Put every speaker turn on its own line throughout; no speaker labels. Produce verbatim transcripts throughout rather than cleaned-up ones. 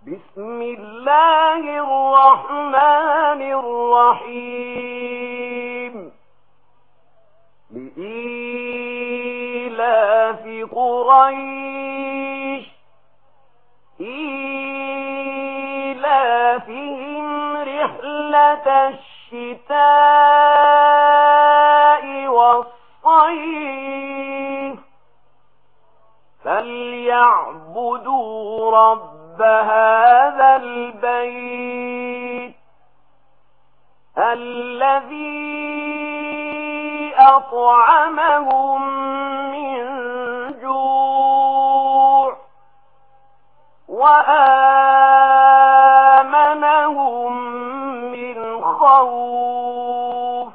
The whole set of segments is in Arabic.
بسم الله الرحمن الرحيم لإيلاف قريش إيلافهم رحلة الشتاء والصيف فليعبدوا رب هذا البيت الذي أطعمهم من جوع وآمنهم من خوف.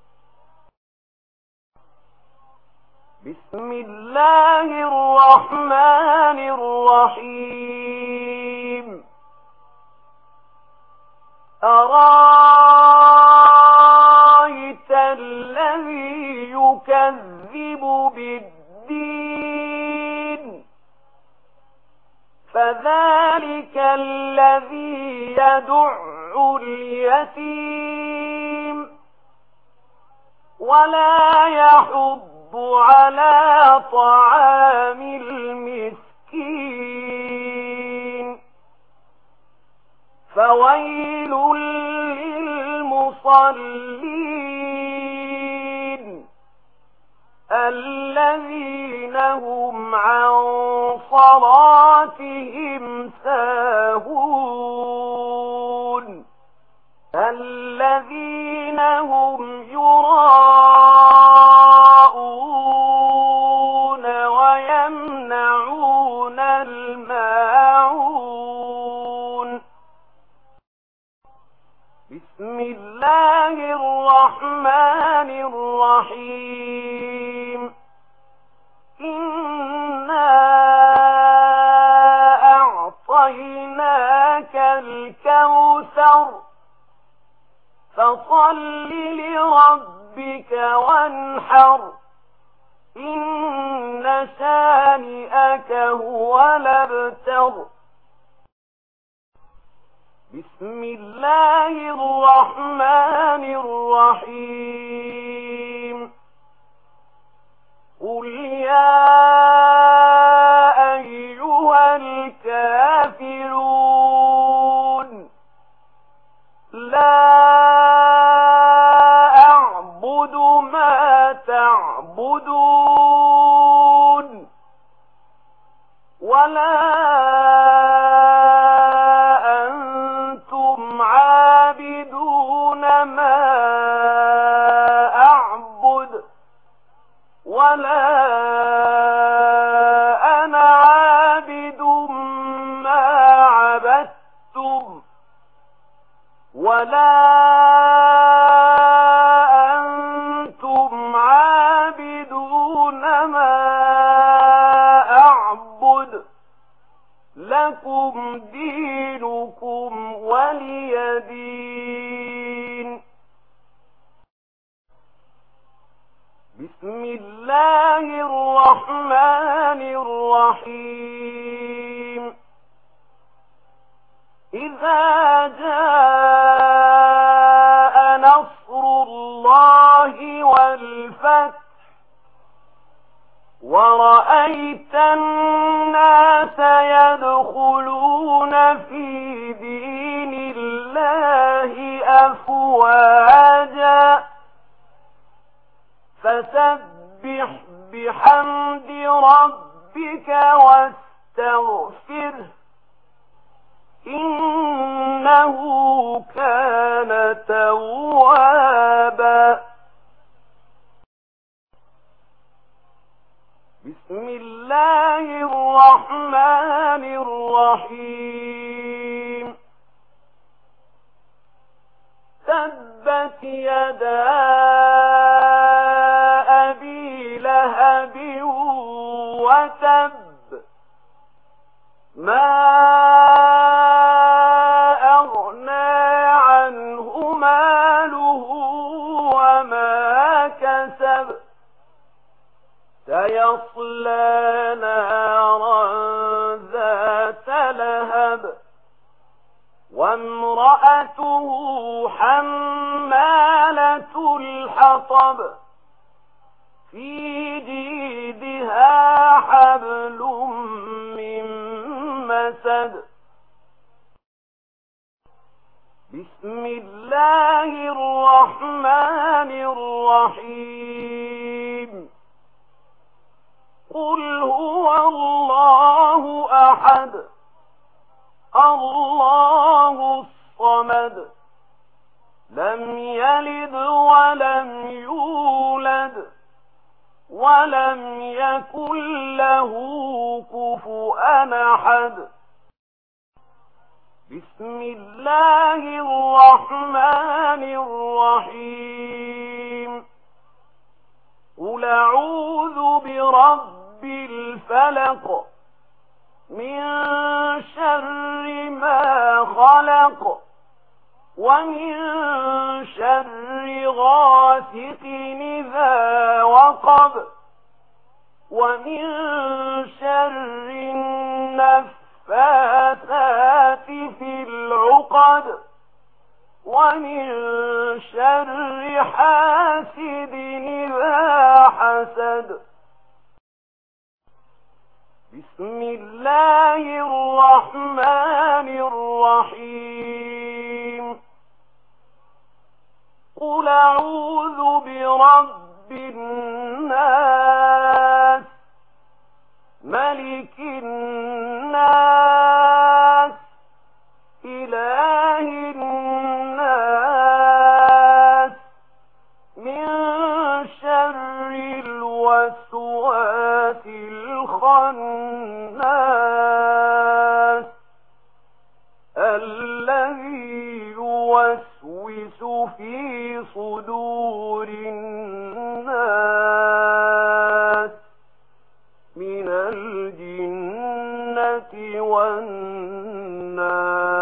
بسم الله الرحمن الرحيم أرأيت الذي يكذب بالدين فذلك الذي يدع اليتيم ولا يحض على طعام المسكين فويل للمصلين الذين هم عن صلاتهم ساهون الذين هم يراءون ويمنعون الماعون. بسم الله الرحمن الرحيم إنا أعطيناك الكوثر فصل لربك وانحر إن شانئك هو الأبتر. بسم الله الرحمن الرحيم قل يا أيها الكافرون لا أعبد ما تعبدون ولا أنتم عابدون ما أعبد ولا أنا عابد ما عبدتم ولا أنتم عابدون ما أعبد لكم دينكم ولي دين. بسم الله الرحمن الرحيم إذا جاء نصر الله والفتح ورأيت الناس يدخلون في دين الله أفواجا فسبح بحمد ربك واستغفره إنه كان توابا. بسم الله الرحمن الرحيم تبت يدا أبي لهب وتب ما أغنى عنه ماله وما كسب سيصلى نارا ذات لهب وامرأته حمالة الحطب في جيدها حبل من مسد. بسم الله الرحمن الرحيم. قل هو الله أحد الله الصمد لم يلد ولم يولد ولم يكن له كفؤا أحد. بسم الله الرحمن الرحيم. قل أعوذ برب الفلق من شر ما خلق ومن شر غاسق إذا وقب ومن شر النفاثات في العقد ومن شر حاسد إذا حسد. بسم الله الرحمن الرحيم. قل أعوذ برب الناس ملك الناس إله الناس من شر الوسواس الخناس الذي يوسوس في صدور الناس من الجنة والناس.